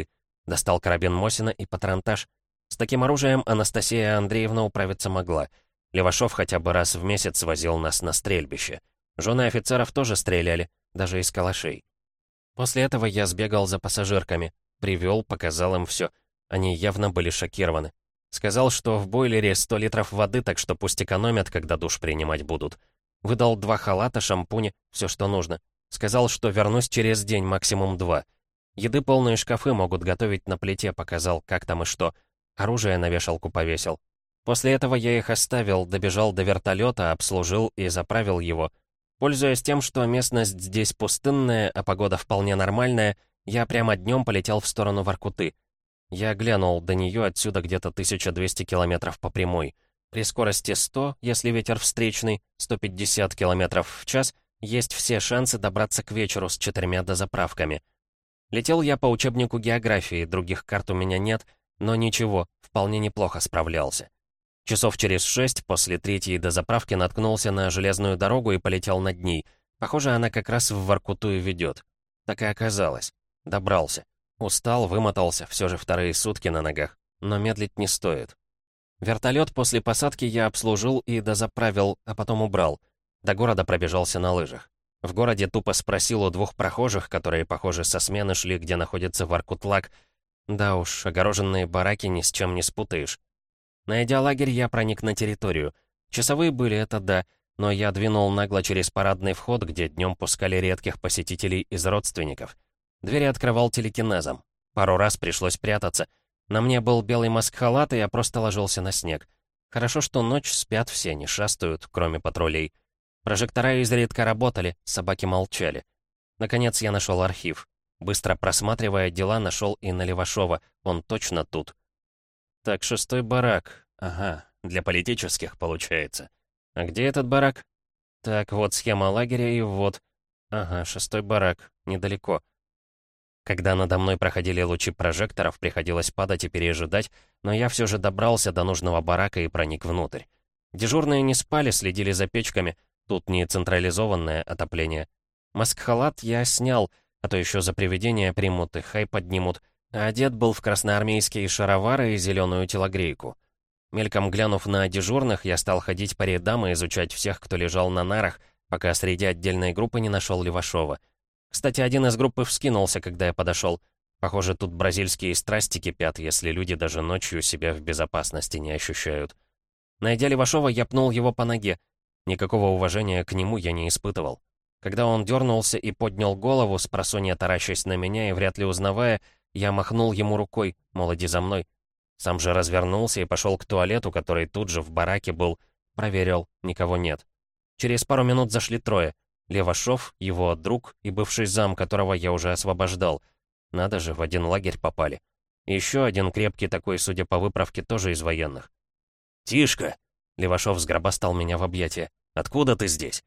Достал карабин Мосина и патронтаж. С таким оружием Анастасия Андреевна управиться могла. Левашов хотя бы раз в месяц возил нас на стрельбище. Жены офицеров тоже стреляли, даже из калашей. После этого я сбегал за пассажирками. Привел, показал им все. Они явно были шокированы. Сказал, что в бойлере сто литров воды, так что пусть экономят, когда душ принимать будут. Выдал два халата, шампуни, все, что нужно. Сказал, что вернусь через день, максимум два. Еды полные шкафы могут готовить на плите, показал, как там и что. Оружие на вешалку повесил. После этого я их оставил, добежал до вертолета, обслужил и заправил его. Пользуясь тем, что местность здесь пустынная, а погода вполне нормальная, я прямо днем полетел в сторону Воркуты. Я глянул, до нее отсюда где-то тысяча двести километров по прямой. При скорости сто, если ветер встречный, сто пятьдесят километров в час, есть все шансы добраться к вечеру с четырьмя дозаправками. Летел я по учебнику географии, других карт у меня нет, но ничего, вполне неплохо справлялся. Часов через шесть после третьей дозаправки наткнулся на железную дорогу и полетел над ней. Похоже, она как раз в Воркуту и ведет. Так и оказалось. Добрался. Устал, вымотался, все же вторые сутки на ногах. Но медлить не стоит. Вертолет после посадки я обслужил и дозаправил, а потом убрал. До города пробежался на лыжах. В городе тупо спросил у двух прохожих, которые, похоже, со смены шли, где находится Воркутлак. Да уж, огороженные бараки ни с чем не спутаешь. Найдя лагерь, я проник на территорию. Часовые были, это да, но я двинул нагло через парадный вход, где днем пускали редких посетителей из родственников. Двери открывал телекинезом. Пару раз пришлось прятаться. На мне был белый маск-халат, и я просто ложился на снег. Хорошо, что ночь, спят все, не шастают, кроме патрулей. Прожектора изредка работали, собаки молчали. Наконец я нашел архив. Быстро просматривая дела, нашел и на Левашова. Он точно тут. Так, шестой барак. Ага, для политических получается. А где этот барак? Так, вот схема лагеря и вот. Ага, шестой барак. Недалеко. Когда надо мной проходили лучи прожекторов, приходилось падать и пережидать, но я все же добрался до нужного барака и проник внутрь. Дежурные не спали, следили за печками. Тут не централизованное отопление. Маск-халат я снял, а то еще за привидения примут и хай поднимут, а одет был в красноармейские шаровары и зеленую телогрейку. Мельком глянув на дежурных, я стал ходить по рядам и изучать всех, кто лежал на нарах, пока среди отдельной группы не нашел Левашова. Кстати, один из группы вскинулся, когда я подошел. Похоже, тут бразильские страсти кипят, если люди даже ночью себя в безопасности не ощущают. Найдя Левашова, я пнул его по ноге. Никакого уважения к нему я не испытывал. Когда он дернулся и поднял голову, спросонья таращась на меня и вряд ли узнавая, я махнул ему рукой, мол, иди за мной. Сам же развернулся и пошел к туалету, который тут же в бараке был. Проверил, никого нет. Через пару минут зашли трое. Левашов, его друг и бывший зам, которого я уже освобождал. Надо же, в один лагерь попали. И еще один крепкий такой, судя по выправке, тоже из военных. «Тишка!» — Левашов сгробастал меня в объятия. «Откуда ты здесь?»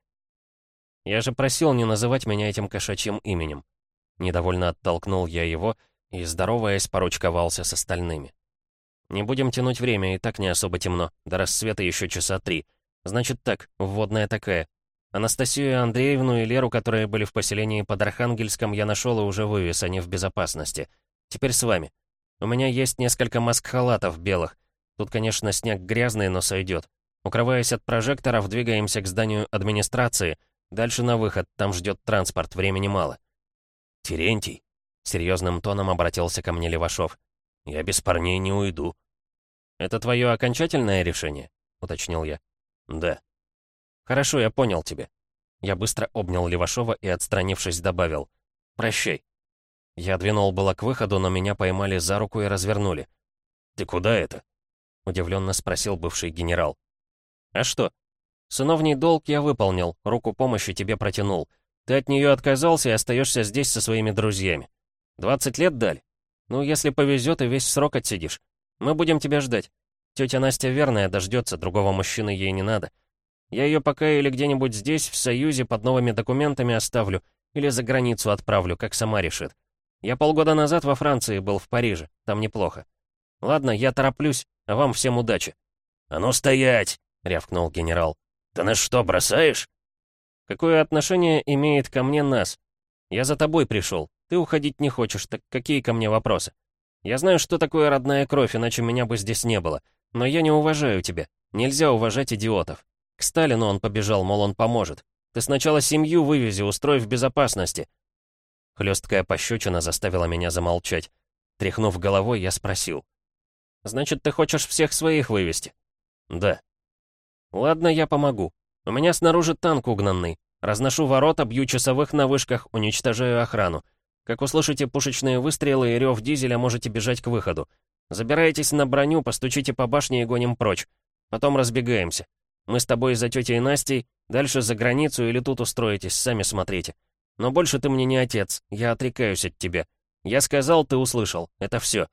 Я же просил не называть меня этим кошачьим именем. Недовольно оттолкнул я его и, здороваясь, поручковался с остальными. Не будем тянуть время, и так не особо темно. До рассвета еще часа три. Значит так, вводная такая. Анастасию Андреевну и Леру, которые были в поселении под Архангельском, я нашел и уже вывез, они в безопасности. Теперь с вами. У меня есть несколько маск-халатов белых. Тут, конечно, снег грязный, но сойдет. Укрываясь от прожекторов, двигаемся к зданию администрации. Дальше на выход, там ждет транспорт, времени мало. «Терентий», — серьезным тоном обратился ко мне Левашов. «Я без парней не уйду». «Это твое окончательное решение?» — уточнил я. «Да». «Хорошо, я понял тебя». Я быстро обнял Левашова и, отстранившись, добавил. «Прощай». Я двинул было к выходу, но меня поймали за руку и развернули. «Ты куда это?» — удивленно спросил бывший генерал. «А что? Сыновний долг я выполнил, руку помощи тебе протянул. Ты от нее отказался и остаешься здесь со своими друзьями. двадцать лет дали? Ну, если повезет, и весь срок отсидишь. Мы будем тебя ждать. Тетя Настя верная, дождется, другого мужчины ей не надо. Я ее пока или где-нибудь здесь, в Союзе, под новыми документами оставлю, или за границу отправлю, как сама решит. Я полгода назад во Франции был, в Париже, там неплохо. Ладно, я тороплюсь, а вам всем удачи». «А ну стоять!» — рявкнул генерал. «Ты нас что, бросаешь?» «Какое отношение имеет ко мне нас? Я за тобой пришел. Ты уходить не хочешь, так какие ко мне вопросы?» Я знаю, что такое родная кровь, иначе меня бы здесь не было. Но я не уважаю тебя. Нельзя уважать идиотов. К Сталину он побежал, мол, он поможет. Ты сначала семью вывези, устрой в безопасности». Хлесткая пощечина заставила меня замолчать. Тряхнув головой, я спросил. «Значит, ты хочешь всех своих вывести?» «Да». «Ладно, я помогу. У меня снаружи танк угнанный. Разношу ворота, бью часовых на вышках, уничтожаю охрану. Как услышите пушечные выстрелы и рев дизеля, можете бежать к выходу. Забирайтесь на броню, постучите по башне и гоним прочь. Потом разбегаемся. Мы с тобой за тетей Настей, дальше за границу или тут устроитесь, сами смотрите. Но больше ты мне не отец, я отрекаюсь от тебя. Я сказал, ты услышал, это все».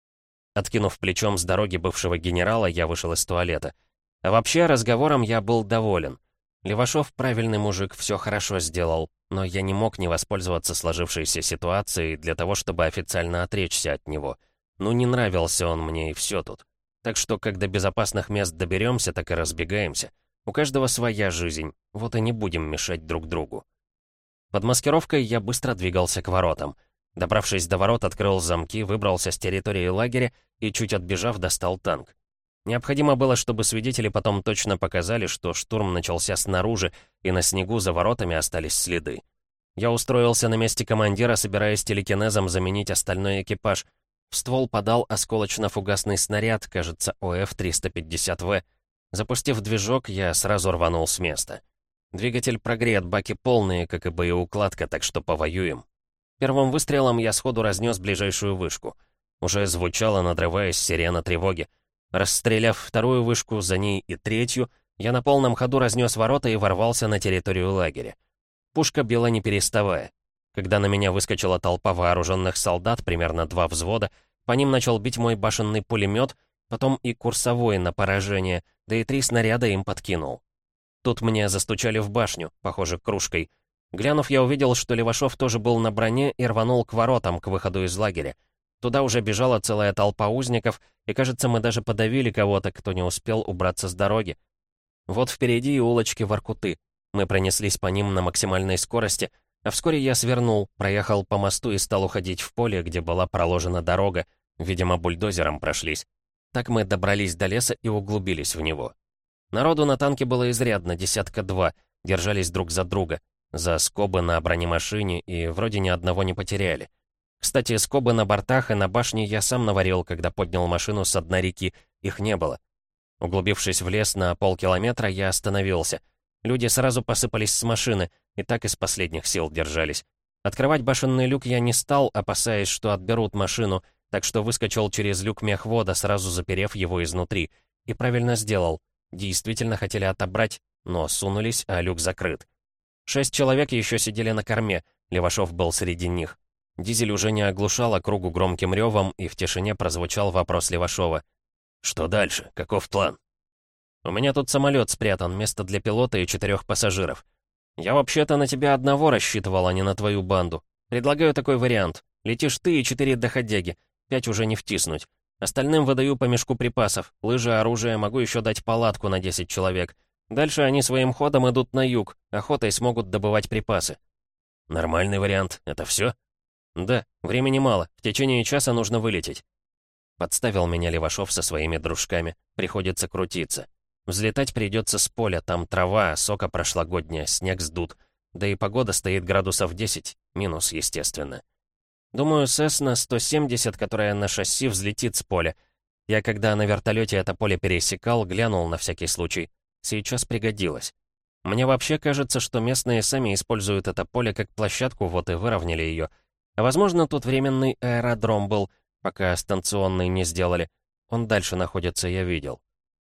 Откинув плечом с дороги бывшего генерала, я вышел из туалета. А вообще, разговором я был доволен. Левашов правильный мужик, все хорошо сделал, но я не мог не воспользоваться сложившейся ситуацией для того, чтобы официально отречься от него. Ну, не нравился он мне, и все тут. Так что, как до безопасных мест доберемся, так и разбегаемся. У каждого своя жизнь, вот и не будем мешать друг другу. Под маскировкой я быстро двигался к воротам. Добравшись до ворот, открыл замки, выбрался с территории лагеря и, чуть отбежав, достал танк. Необходимо было, чтобы свидетели потом точно показали, что штурм начался снаружи, и на снегу за воротами остались следы. Я устроился на месте командира, собираясь телекинезом заменить остальной экипаж. В ствол подал осколочно-фугасный снаряд, кажется, О Эф триста пятьдесят В. Запустив движок, я сразу рванул с места. Двигатель прогрет, баки полные, как и боеукладка, так что повоюем. Первым выстрелом я сходу разнес ближайшую вышку. Уже звучала, надрываясь, сирена тревоги. Расстреляв вторую вышку, за ней и третью, я на полном ходу разнес ворота и ворвался на территорию лагеря. Пушка била не переставая. Когда на меня выскочила толпа вооруженных солдат, примерно два взвода, по ним начал бить мой башенный пулемет, потом и курсовой на поражение, да и три снаряда им подкинул. Тут мне застучали в башню, похоже, кружкой. Глянув, я увидел, что Левашов тоже был на броне и рванул к воротам, к выходу из лагеря. Туда уже бежала целая толпа узников, и, кажется, мы даже подавили кого-то, кто не успел убраться с дороги. Вот впереди и улочки Воркуты. Мы пронеслись по ним на максимальной скорости, а вскоре я свернул, проехал по мосту и стал уходить в поле, где была проложена дорога. Видимо, бульдозером прошлись. Так мы добрались до леса и углубились в него. Народу на танке было изрядно, десятка два, держались друг за друга, за скобы на бронемашине и вроде ни одного не потеряли. Кстати, скобы на бортах и на башне я сам наварил, когда поднял машину с дна реки, их не было. Углубившись в лес на полкилометра, я остановился. Люди сразу посыпались с машины, и так из последних сил держались. Открывать башенный люк я не стал, опасаясь, что отберут машину, так что выскочил через люк мехвода, сразу заперев его изнутри. И правильно сделал. Действительно хотели отобрать, но сунулись, а люк закрыт. Шесть человек еще сидели на корме, Левашов был среди них. Дизель уже не оглушал округу громким ревом, и в тишине прозвучал вопрос Левашова. «Что дальше? Каков план?» «У меня тут самолет спрятан, место для пилота и четырех пассажиров. Я вообще-то на тебя одного рассчитывал, а не на твою банду. Предлагаю такой вариант. Летишь ты и четыре доходяги. Пять уже не втиснуть. Остальным выдаю по мешку припасов. Лыжи, оружие, могу еще дать палатку на десять человек. Дальше они своим ходом идут на юг, охотой смогут добывать припасы». «Нормальный вариант. Это все?» «Да, времени мало. В течение часа нужно вылететь». Подставил меня Левашов со своими дружками. Приходится крутиться. Взлетать придется с поля, там трава, сока прошлогодняя, снег сдут. Да и погода стоит градусов десять, минус, естественно. Думаю, Cessna сто семьдесят, которая на шасси, взлетит с поля. Я, когда на вертолете это поле пересекал, глянул на всякий случай. Сейчас пригодилось. Мне вообще кажется, что местные сами используют это поле как площадку, вот и выровняли ее. А возможно, тут временный аэродром был, пока станционный не сделали. Он дальше находится, я видел.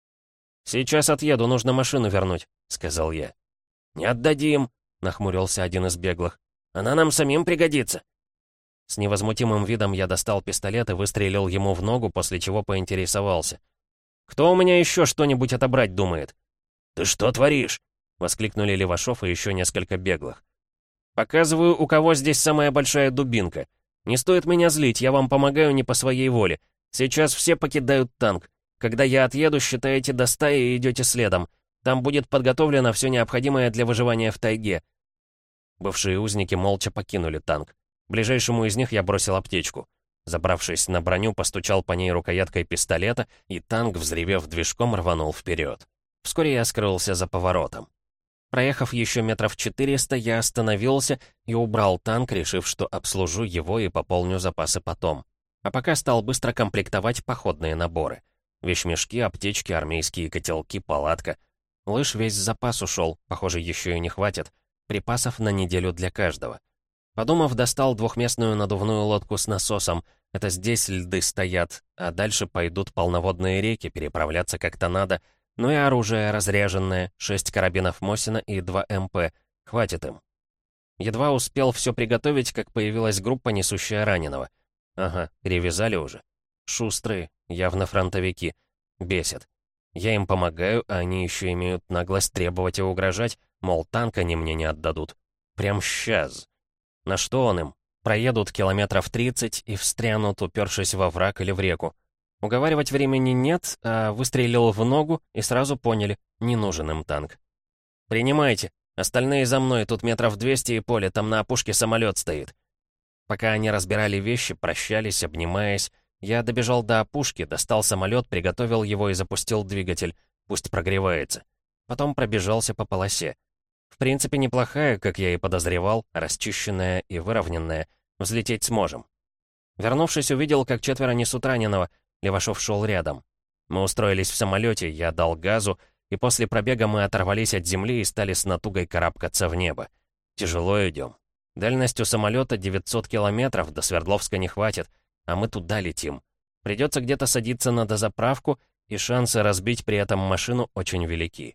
«Сейчас отъеду, нужно машину вернуть», — сказал я. «Не отдадим», — нахмурился один из беглых. «Она нам самим пригодится». С невозмутимым видом я достал пистолет и выстрелил ему в ногу, после чего поинтересовался. «Кто у меня еще что-нибудь отобрать думает?» «Ты что творишь?» — воскликнули Левашов и еще несколько беглых. «Показываю, у кого здесь самая большая дубинка. Не стоит меня злить, я вам помогаю не по своей воле. Сейчас все покидают танк. Когда я отъеду, считаете до стаи и идете следом. Там будет подготовлено все необходимое для выживания в тайге». Бывшие узники молча покинули танк. Ближайшему из них я бросил аптечку. Забравшись на броню, постучал по ней рукояткой пистолета, и танк, взревев движком, рванул вперед. Вскоре я скрылся за поворотом. Проехав еще метров четыреста, я остановился и убрал танк, решив, что обслужу его и пополню запасы потом. А пока стал быстро комплектовать походные наборы. Вещмешки, аптечки, армейские котелки, палатка. Лыж весь запас ушел, похоже, еще и не хватит. Припасов на неделю для каждого. Подумав, достал двухместную надувную лодку с насосом. Это здесь льды стоят, а дальше пойдут полноводные реки, переправляться как-то надо. Ну и оружие разряженное, шесть карабинов Мосина и два эм пэ. Хватит им. Едва успел все приготовить, как появилась группа, несущая раненого. Ага, перевязали уже. Шустрые, явно фронтовики. Бесит. Я им помогаю, а они еще имеют наглость требовать и угрожать, мол, танк они мне не отдадут. Прям сейчас. На что он им? Проедут километров тридцать и встрянут, упершись во враг или в реку. Уговаривать времени нет, а выстрелил в ногу, и сразу поняли, не нужен им танк. «Принимайте. Остальные за мной, тут метров двести и поле, там на опушке самолет стоит». Пока они разбирали вещи, прощались, обнимаясь, я добежал до опушки, достал самолет, приготовил его и запустил двигатель, пусть прогревается. Потом пробежался по полосе. В принципе, неплохая, как я и подозревал, расчищенная и выровненная. Взлететь сможем. Вернувшись, увидел, как четверо несут раненого. Левашов шел рядом. Мы устроились в самолете, я дал газу, и после пробега мы оторвались от земли и стали с натугой карабкаться в небо. Тяжело идем. Дальность у самолета девятьсот километров, до Свердловска не хватит, а мы туда летим. Придется где-то садиться на дозаправку, и шансы разбить при этом машину очень велики.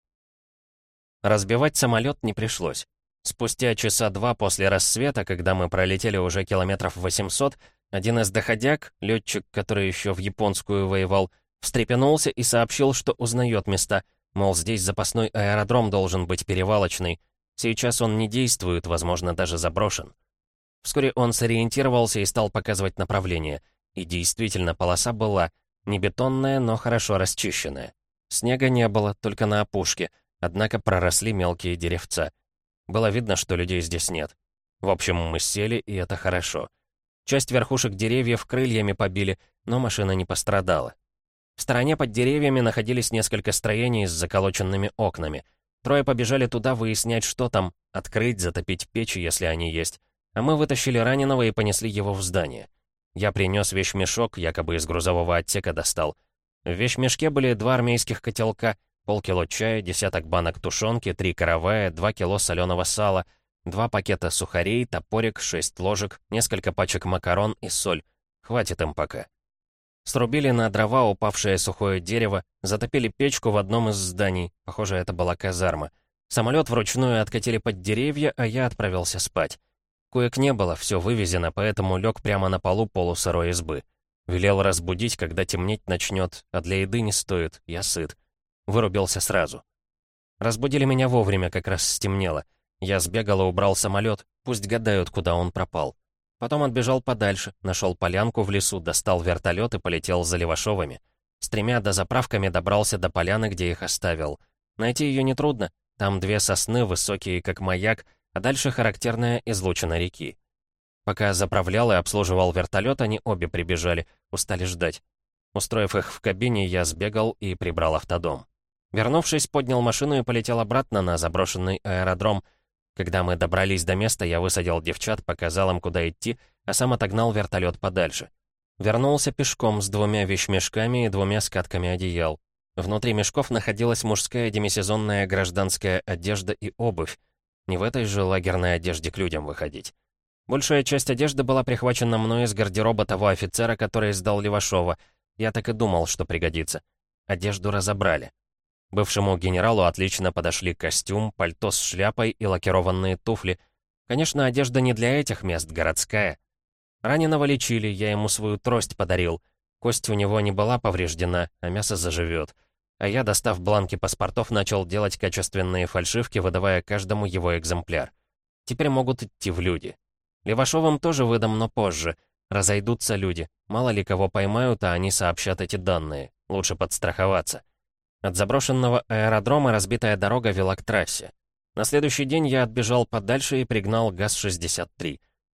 Разбивать самолет не пришлось. Спустя часа два после рассвета, когда мы пролетели уже километров восемьсот, один из доходяг, летчик, который еще в японскую воевал, встрепенулся и сообщил, что узнает места, мол, здесь запасной аэродром должен быть перевалочный. Сейчас он не действует, возможно, даже заброшен. Вскоре он сориентировался и стал показывать направление. И действительно, полоса была не бетонная, но хорошо расчищенная. Снега не было, только на опушке, однако проросли мелкие деревца. Было видно, что людей здесь нет. В общем, мы сели, и это хорошо. Часть верхушек деревьев крыльями побили, но машина не пострадала. В стороне под деревьями находились несколько строений с заколоченными окнами. Трое побежали туда выяснять, что там, открыть, затопить печи, если они есть. А мы вытащили раненого и понесли его в здание. Я принес вещмешок, якобы из грузового отсека достал. В вещмешке были два армейских котелка, полкило чая, десяток банок тушенки, три каравая, два кило соленого сала, два пакета сухарей, топорик, шесть ложек, несколько пачек макарон и соль. Хватит им пока. Срубили на дрова упавшее сухое дерево, затопили печку в одном из зданий, похоже, это была казарма. Самолет вручную откатили под деревья, а я отправился спать. Коек не было, все вывезено, поэтому лег прямо на полу полусырой избы. Велел разбудить, когда темнеть начнет, а для еды не стоит, я сыт. Вырубился сразу. Разбудили меня вовремя, как раз стемнело. Я сбегал и убрал самолет, пусть гадают, куда он пропал. Потом отбежал подальше, нашел полянку в лесу, достал вертолет и полетел за Левашовыми. С тремя дозаправками добрался до поляны, где их оставил. Найти ее нетрудно, там две сосны, высокие как маяк, а дальше характерная излучина реки. Пока заправлял и обслуживал вертолет, они обе прибежали, устали ждать. Устроив их в кабине, я сбегал и прибрал автодом. Вернувшись, поднял машину и полетел обратно на заброшенный аэродром. Когда мы добрались до места, я высадил девчат, показал им, куда идти, а сам отогнал вертолет подальше. Вернулся пешком с двумя вещмешками и двумя скатками одеял. Внутри мешков находилась мужская демисезонная гражданская одежда и обувь. Не в этой же лагерной одежде к людям выходить. Большая часть одежды была прихвачена мной из гардероба того офицера, который сдал Левашова. Я так и думал, что пригодится. Одежду разобрали. Бывшему генералу отлично подошли костюм, пальто с шляпой и лакированные туфли. Конечно, одежда не для этих мест, городская. Раненого лечили, я ему свою трость подарил. Кость у него не была повреждена, а мясо заживет. А я, достав бланки паспортов, начал делать качественные фальшивки, выдавая каждому его экземпляр. Теперь могут идти в люди. Левашовым тоже выдам, но позже. Разойдутся люди. Мало ли кого поймают, а они сообщат эти данные. Лучше подстраховаться. От заброшенного аэродрома разбитая дорога вела к трассе. На следующий день я отбежал подальше и пригнал ГАЗ шестьдесят три.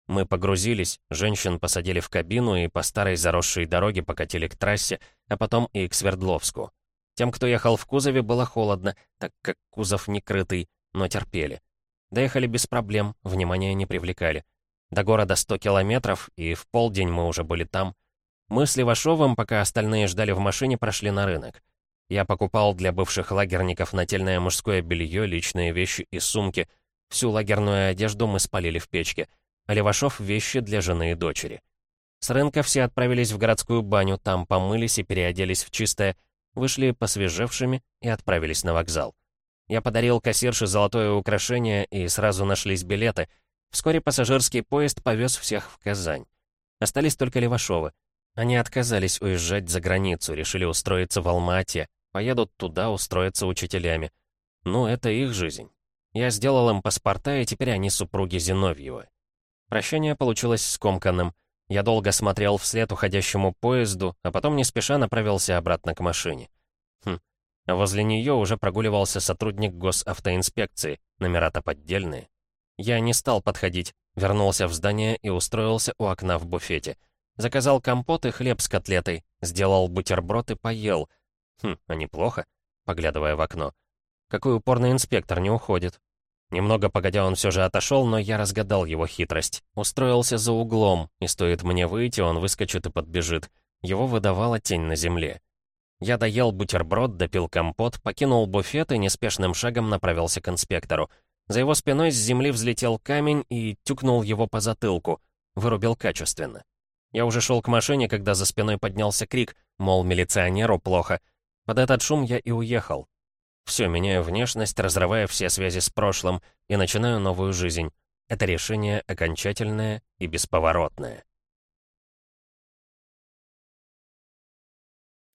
Мы погрузились, женщин посадили в кабину и по старой заросшей дороге покатили к трассе, а потом и к Свердловску. Тем, кто ехал в кузове, было холодно, так как кузов не крытый, но терпели. Доехали без проблем, внимания не привлекали. До города сто километров, и в полдень мы уже были там. Мы с Левашовым, пока остальные ждали в машине, прошли на рынок. Я покупал для бывших лагерников нательное мужское белье, личные вещи и сумки. Всю лагерную одежду мы спалили в печке, а Левашов — вещи для жены и дочери. С рынка все отправились в городскую баню, там помылись и переоделись в чистое, вышли посвежевшими и отправились на вокзал. Я подарил кассирше золотое украшение, и сразу нашлись билеты. Вскоре пассажирский поезд повез всех в Казань. Остались только Левашовы. Они отказались уезжать за границу, решили устроиться в Алма-Ате, поедут туда устроиться учителями. Ну, это их жизнь. Я сделал им паспорта, и теперь они супруги Зиновьевы. Прощание получилось скомканным. Я долго смотрел вслед уходящему поезду, а потом не спеша направился обратно к машине. Хм, а возле нее уже прогуливался сотрудник госавтоинспекции, номера-то поддельные. Я не стал подходить, вернулся в здание и устроился у окна в буфете. Заказал компот и хлеб с котлетой, сделал бутерброд и поел. Хм, а неплохо, поглядывая в окно. Какой упорный инспектор не уходит. Немного погодя он все же отошел, но я разгадал его хитрость. Устроился за углом, и стоит мне выйти, он выскочит и подбежит. Его выдавала тень на земле. Я доел бутерброд, допил компот, покинул буфет и неспешным шагом направился к инспектору. За его спиной с земли взлетел камень и тюкнул его по затылку. Вырубил качественно. Я уже шел к машине, когда за спиной поднялся крик, мол, милиционеру плохо. Под этот шум я и уехал. Все, меняю внешность, разрывая все связи с прошлым, и начинаю новую жизнь. Это решение окончательное и бесповоротное.